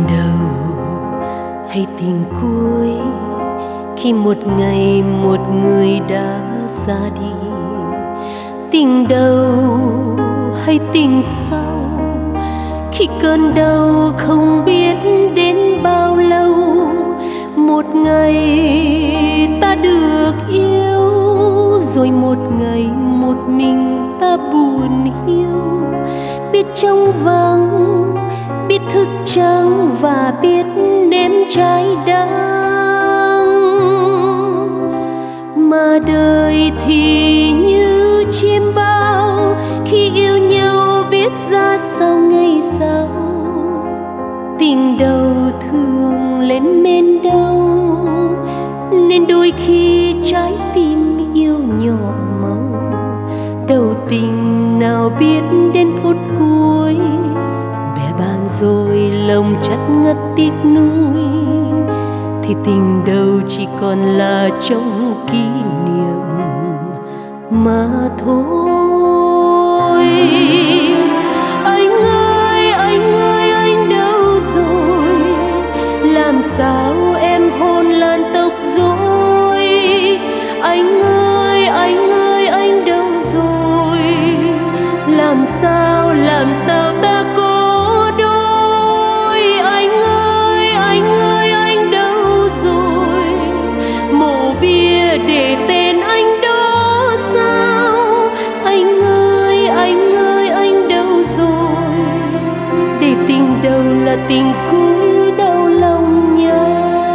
đầu hay tình cuối, khi một ngày một người đã ra đi. Tình đầu hay tình sau, khi cơn đau không biết đến bao lâu. Một ngày ta được yêu, rồi một ngày một mình ta buồn hiu. Biết trong vắng, biết thức trắng và biết nếm trái đắng. Mà đời thì như chim bao, khi yêu nhau biết ra sao ngày sau. Tình đầu thường lên men đau, nên đôi khi trái tim yêu nhỏ màu. Đầu tình nào biết đến phút cuối, bè bạn rồi lòng chắt ngắt tiếc nuối. Thì tình đầu chỉ còn là trong kỷ niệm mà thôi. Anh ơi, anh ơi, anh đâu rồi? Làm sao em hôn làn tóc rối? Anh ơi, anh ơi, anh đâu rồi? Làm sao ta có đôi? Anh ơi, anh ơi, anh đâu rồi? Mộ bia để tên anh đó sao? Anh ơi, anh ơi, anh đâu rồi? Để tình đầu là tình cuối đau lòng nhau.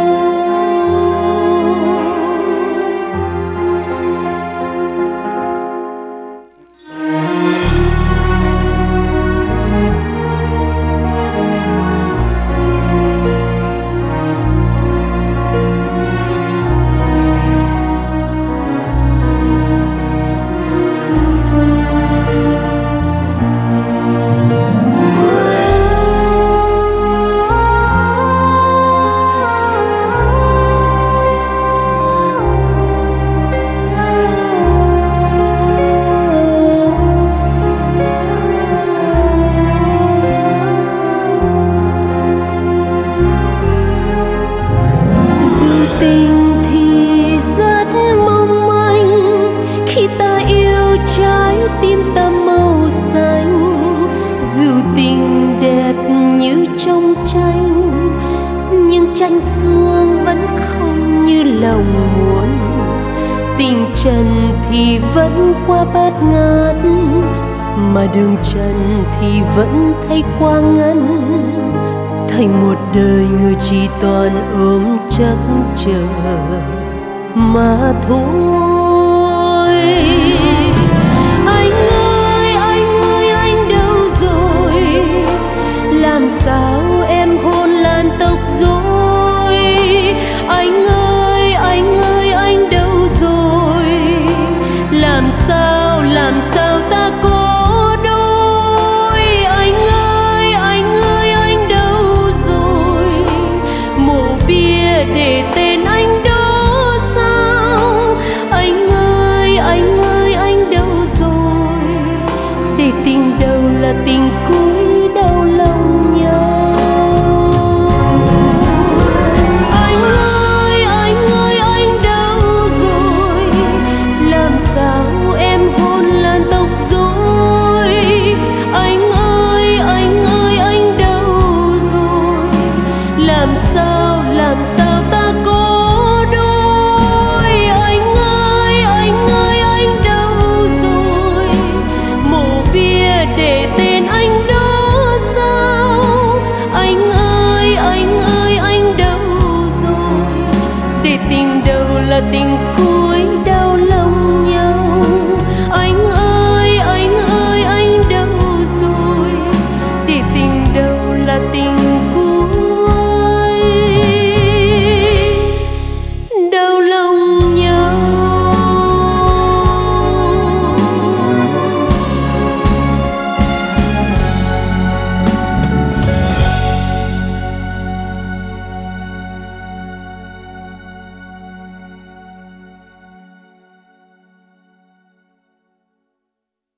Tình thì rất mong manh, khi ta yêu trái tim ta màu xanh. Dù tình đẹp như trong tranh, nhưng tranh xuông vẫn không như lòng muốn. Tình trần thì vẫn qua bát ngát, mà đường trần thì vẫn thấy qua ngắn. Thành một đời người chỉ toàn ôm chắc chờ mà thôi. Anh ơi, anh ơi, anh đâu rồi? Làm sao em hôn làn tóc rối? Anh ơi, anh ơi, anh đâu rồi? Làm sao ta có đôi? Anh ơi, anh ơi, anh đâu rồi? Mộ bia để tên anh đó sao? Anh ơi, anh ơi, anh đâu rồi? Để tình đầu là tình cuối đau lòng nhau. Anh ơi, anh ơi, anh đâu rồi? Làm sao em hôn làn tóc rối? Anh ơi, anh ơi, anh đâu rồi? Làm sao